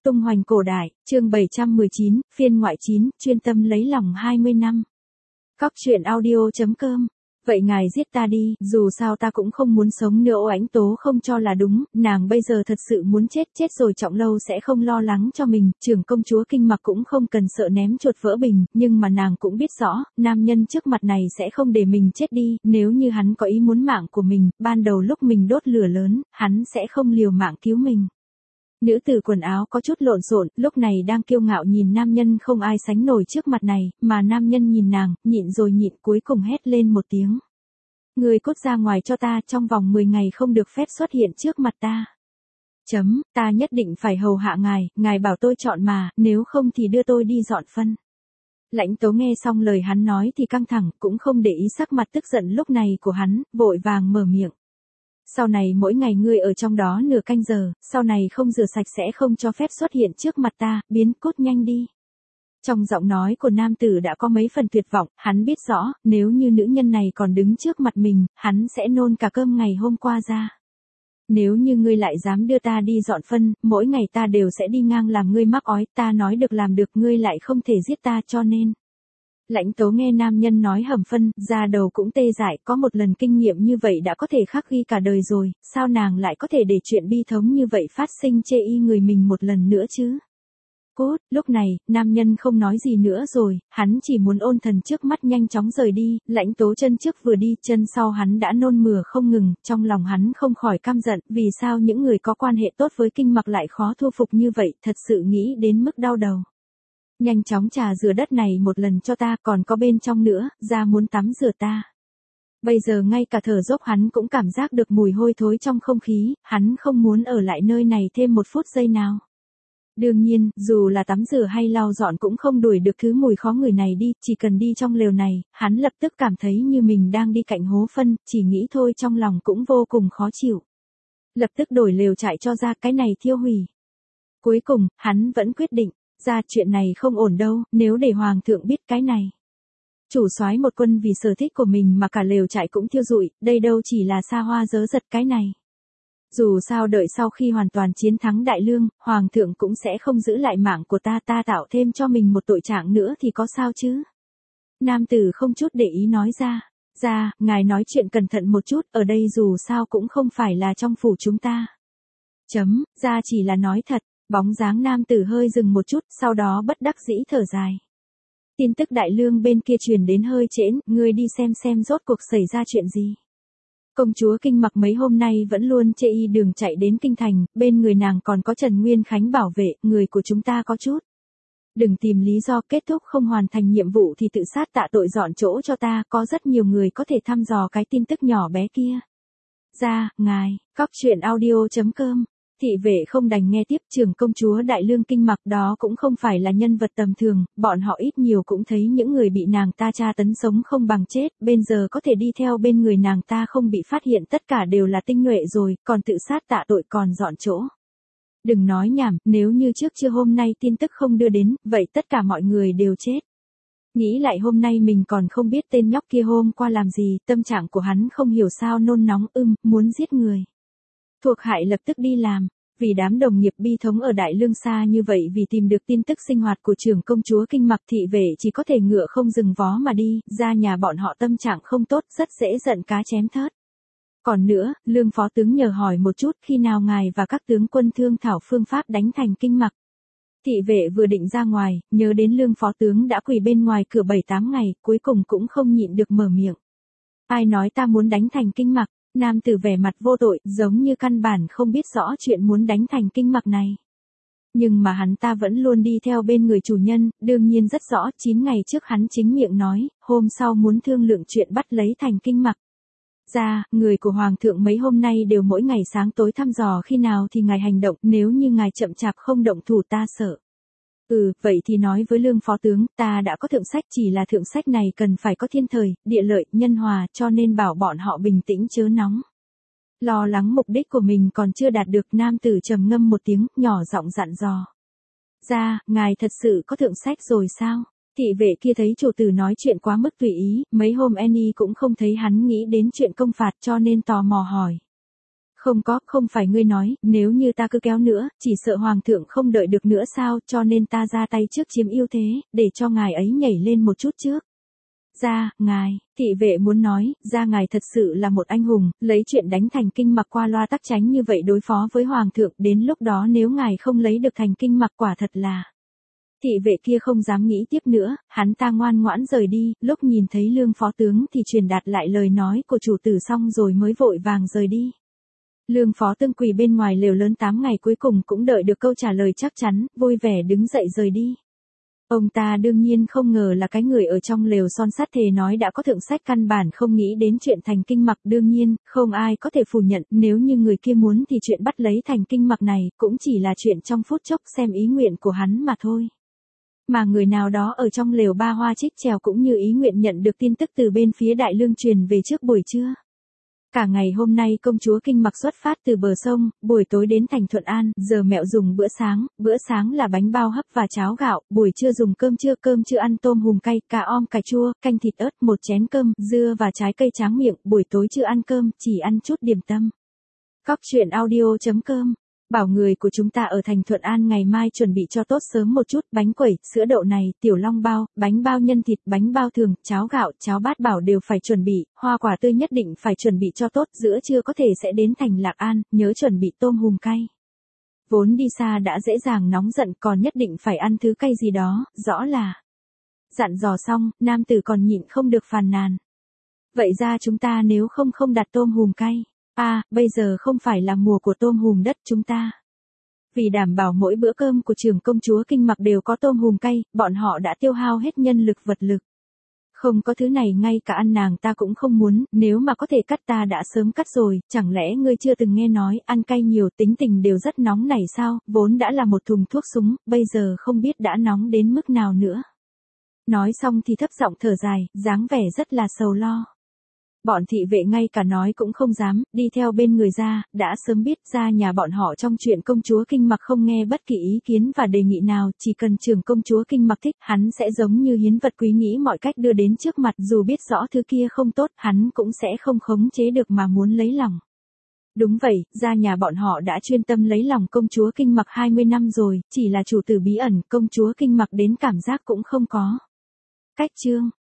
Tung hoành cổ đại, chương 719, phiên ngoại 9, chuyên tâm lấy lòng 20 năm. Cóc truyện audio.com. Vậy ngài giết ta đi, dù sao ta cũng không muốn sống nữa. Ô Ánh Tố không cho là đúng, nàng bây giờ thật sự muốn chết rồi Trọng Lâu sẽ không lo lắng cho mình, trưởng công chúa Kinh Mặc cũng không cần sợ ném chuột vỡ bình, nhưng mà nàng cũng biết rõ, nam nhân trước mặt này sẽ không để mình chết đi, nếu như hắn có ý muốn mạng của mình, ban đầu lúc mình đốt lửa lớn, hắn sẽ không liều mạng cứu mình. Nữ tử quần áo có chút lộn xộn, lúc này đang kiêu ngạo nhìn nam nhân không ai sánh nổi trước mặt này, mà nam nhân nhìn nàng, nhịn rồi nhịn cuối cùng hét lên một tiếng. Người cút ra ngoài cho ta, trong vòng 10 ngày không được phép xuất hiện trước mặt ta. Ta nhất định phải hầu hạ ngài bảo tôi chọn mà, nếu không thì đưa tôi đi dọn phân. Lãnh Tố nghe xong lời hắn nói thì căng thẳng, cũng không để ý sắc mặt tức giận lúc này của hắn, vội vàng mở miệng. Sau này mỗi ngày ngươi ở trong đó nửa canh giờ, sau này không rửa sạch sẽ không cho phép xuất hiện trước mặt ta, biến cút nhanh đi. Trong giọng nói của nam tử đã có mấy phần tuyệt vọng, hắn biết rõ, nếu như nữ nhân này còn đứng trước mặt mình, hắn sẽ nôn cả cơm ngày hôm qua ra. Nếu như ngươi lại dám đưa ta đi dọn phân, mỗi ngày ta đều sẽ đi ngang làm ngươi mắc ói, ta nói được làm được ngươi lại không thể giết ta cho nên. Lãnh Tố nghe nam nhân nói hầm phân, da đầu cũng tê dại, có một lần kinh nghiệm như vậy đã có thể khắc ghi cả đời rồi, sao nàng lại có thể để chuyện bi thống như vậy phát sinh chê y người mình một lần nữa chứ? Cốt, lúc này, nam nhân không nói gì nữa rồi, hắn chỉ muốn ôn thần trước mắt nhanh chóng rời đi, Lãnh Tố chân trước vừa đi, chân sau hắn đã nôn mửa không ngừng, trong lòng hắn không khỏi căm giận, vì sao những người có quan hệ tốt với Kinh Mặc lại khó thu phục như vậy, thật sự nghĩ đến mức đau đầu. Nhanh chóng trà rửa đất này một lần cho ta, còn có bên trong nữa, ra muốn tắm rửa ta. Bây giờ ngay cả thở dốc hắn cũng cảm giác được mùi hôi thối trong không khí, hắn không muốn ở lại nơi này thêm một phút giây nào. Đương nhiên, dù là tắm rửa hay lau dọn cũng không đuổi được thứ mùi khó ngửi này đi, chỉ cần đi trong lều này, hắn lập tức cảm thấy như mình đang đi cạnh hố phân, chỉ nghĩ thôi trong lòng cũng vô cùng khó chịu. Lập tức đổi lều trại cho ra, cái này thiêu hủy. Cuối cùng, hắn vẫn quyết định. Ra chuyện này không ổn đâu, nếu để hoàng thượng biết cái này. Chủ soái một quân vì sở thích của mình mà cả lều trại cũng thiêu rụi, đây đâu chỉ là xa hoa dớ dật cái này. Dù sao đợi sau khi hoàn toàn chiến thắng Đại Lương, hoàng thượng cũng sẽ không giữ lại mạng của ta tạo thêm cho mình một tội trạng nữa thì có sao chứ. Nam tử không chút để ý nói ra, ngài nói chuyện cẩn thận một chút, ở đây dù sao cũng không phải là trong phủ chúng ta. Ra chỉ là nói thật. Bóng dáng nam tử hơi dừng một chút, sau đó bất đắc dĩ thở dài. Tin tức Đại Lương bên kia truyền đến hơi trễ, ngươi đi xem rốt cuộc xảy ra chuyện gì. Công chúa Kinh Mặc mấy hôm nay vẫn luôn chê y đường chạy đến kinh thành, bên người nàng còn có Trần Nguyên Khánh bảo vệ, người của chúng ta có chút. Đừng tìm lý do, kết thúc không hoàn thành nhiệm vụ thì tự sát tạ tội dọn chỗ cho ta, có rất nhiều người có thể thăm dò cái tin tức nhỏ bé kia. Ngài, Cóc truyện audio.com. Thị vệ không đành nghe tiếp, trưởng công chúa Đại Lương Kinh Mặc đó cũng không phải là nhân vật tầm thường, bọn họ ít nhiều cũng thấy những người bị nàng ta tra tấn sống không bằng chết, bây giờ có thể đi theo bên người nàng ta không bị phát hiện tất cả đều là tinh nhuệ rồi, còn tự sát tạ tội còn dọn chỗ. Đừng nói nhảm, nếu như trước trưa hôm nay tin tức không đưa đến, vậy tất cả mọi người đều chết. Nghĩ lại hôm nay mình còn không biết tên nhóc kia hôm qua làm gì, tâm trạng của hắn không hiểu sao nôn nóng muốn giết người. Thuộc hạ lập tức đi làm, vì đám đồng nghiệp bi thống ở Đại Lương xa như vậy vì tìm được tin tức sinh hoạt của trưởng công chúa Kinh Mặc thị vệ chỉ có thể ngựa không dừng vó mà đi, ra nhà bọn họ tâm trạng không tốt rất dễ giận cá chém thớt. Còn nữa, Lương phó tướng nhờ hỏi một chút khi nào ngài và các tướng quân thương thảo phương pháp đánh thành Kinh Mặc. Thị vệ vừa định ra ngoài, nhớ đến Lương phó tướng đã quỳ bên ngoài cửa 7-8 ngày, cuối cùng cũng không nhịn được mở miệng. Ai nói ta muốn đánh thành Kinh Mặc? Nam tử vẻ mặt vô tội, giống như căn bản không biết rõ chuyện muốn đánh thành Kinh Mặc này. Nhưng mà hắn ta vẫn luôn đi theo bên người chủ nhân, đương nhiên rất rõ, 9 ngày trước hắn chính miệng nói, hôm sau muốn thương lượng chuyện bắt lấy thành Kinh Mặc. Người của Hoàng thượng mấy hôm nay đều mỗi ngày sáng tối thăm dò khi nào thì ngài hành động, nếu như ngài chậm chạp không động thủ ta sợ. Vậy thì nói với Lương phó tướng, ta đã có thượng sách, chỉ là thượng sách này cần phải có thiên thời, địa lợi, nhân hòa, cho nên bảo bọn họ bình tĩnh chớ nóng. Lo lắng mục đích của mình còn chưa đạt được, nam tử trầm ngâm một tiếng, nhỏ giọng dặn dò. Ngài thật sự có thượng sách rồi sao? Thị vệ kia thấy chủ tử nói chuyện quá mức tùy ý, mấy hôm Annie cũng không thấy hắn nghĩ đến chuyện công phạt cho nên tò mò hỏi. Không phải ngươi nói, nếu như ta cứ kéo nữa, chỉ sợ hoàng thượng không đợi được nữa sao, cho nên ta ra tay trước chiếm ưu thế, để cho ngài ấy nhảy lên một chút trước. Ngài, thị vệ muốn nói, ngài thật sự là một anh hùng, lấy chuyện đánh Thành Kinh Mặc qua loa tắc tránh như vậy đối phó với hoàng thượng, đến lúc đó nếu ngài không lấy được Thành Kinh Mặc quả thật là. Thị vệ kia không dám nghĩ tiếp nữa, hắn ta ngoan ngoãn rời đi, lúc nhìn thấy Lương phó tướng thì truyền đạt lại lời nói của chủ tử xong rồi mới vội vàng rời đi. Lương phó tướng quỳ bên ngoài lều lớn 8 ngày cuối cùng cũng đợi được câu trả lời chắc chắn, vui vẻ đứng dậy rời đi. Ông ta đương nhiên không ngờ là cái người ở trong lều son sắt thề nói đã có thượng sách căn bản không nghĩ đến chuyện Thành Kinh Mặc, đương nhiên, không ai có thể phủ nhận, nếu như người kia muốn thì chuyện bắt lấy Thành Kinh Mặc này cũng chỉ là chuyện trong phút chốc xem ý nguyện của hắn mà thôi. Mà người nào đó ở trong lều Ba Hoa Trích Trèo cũng như ý nguyện nhận được tin tức từ bên phía Đại Lương truyền về trước buổi trưa. Cả ngày hôm nay công chúa Kinh Mặc xuất phát từ bờ sông, buổi tối đến thành Thuận An, giờ mẹo dùng bữa sáng là bánh bao hấp và cháo gạo, buổi trưa dùng cơm trưa ăn tôm hùm cay, cá om cải chua, canh thịt ớt, một chén cơm, dưa và trái cây tráng miệng, buổi tối chưa ăn cơm, chỉ ăn chút điểm tâm. Cóc truyện audio.com Bảo người của chúng ta ở thành Thuận An ngày mai chuẩn bị cho tốt sớm một chút, bánh quẩy, sữa đậu này, tiểu long bao, bánh bao nhân thịt, bánh bao thường, cháo gạo, cháo bát bảo đều phải chuẩn bị, hoa quả tươi nhất định phải chuẩn bị cho tốt, giữa trưa có thể sẽ đến thành Lạc An, nhớ chuẩn bị tôm hùm cay. Vốn đi xa đã dễ dàng nóng giận còn nhất định phải ăn thứ cay gì đó, rõ là. Dặn dò xong, nam tử còn nhịn không được phàn nàn. Vậy ra chúng ta nếu không đặt tôm hùm cay. Bây giờ không phải là mùa của tôm hùm đất chúng ta. Vì đảm bảo mỗi bữa cơm của trưởng công chúa Kinh Mặc đều có tôm hùm cay, bọn họ đã tiêu hao hết nhân lực vật lực. Không có thứ này ngay cả ăn nàng ta cũng không muốn, nếu mà có thể cắt ta đã sớm cắt rồi, chẳng lẽ ngươi chưa từng nghe nói, ăn cay nhiều tính tình đều rất nóng này sao, vốn đã là một thùng thuốc súng, bây giờ không biết đã nóng đến mức nào nữa. Nói xong thì thấp giọng thở dài, dáng vẻ rất là sầu lo. Bọn thị vệ ngay cả nói cũng không dám, đi theo bên người ra, đã sớm biết ra nhà bọn họ trong chuyện công chúa Kinh Mặc không nghe bất kỳ ý kiến và đề nghị nào, chỉ cần trưởng công chúa Kinh Mặc thích, hắn sẽ giống như hiến vật quý nghĩ mọi cách đưa đến trước mặt, dù biết rõ thứ kia không tốt, hắn cũng sẽ không khống chế được mà muốn lấy lòng. Đúng vậy, ra nhà bọn họ đã chuyên tâm lấy lòng công chúa Kinh Mặc 20 năm rồi, chỉ là chủ tử bí ẩn, công chúa Kinh Mặc đến cảm giác cũng không có. Cách chương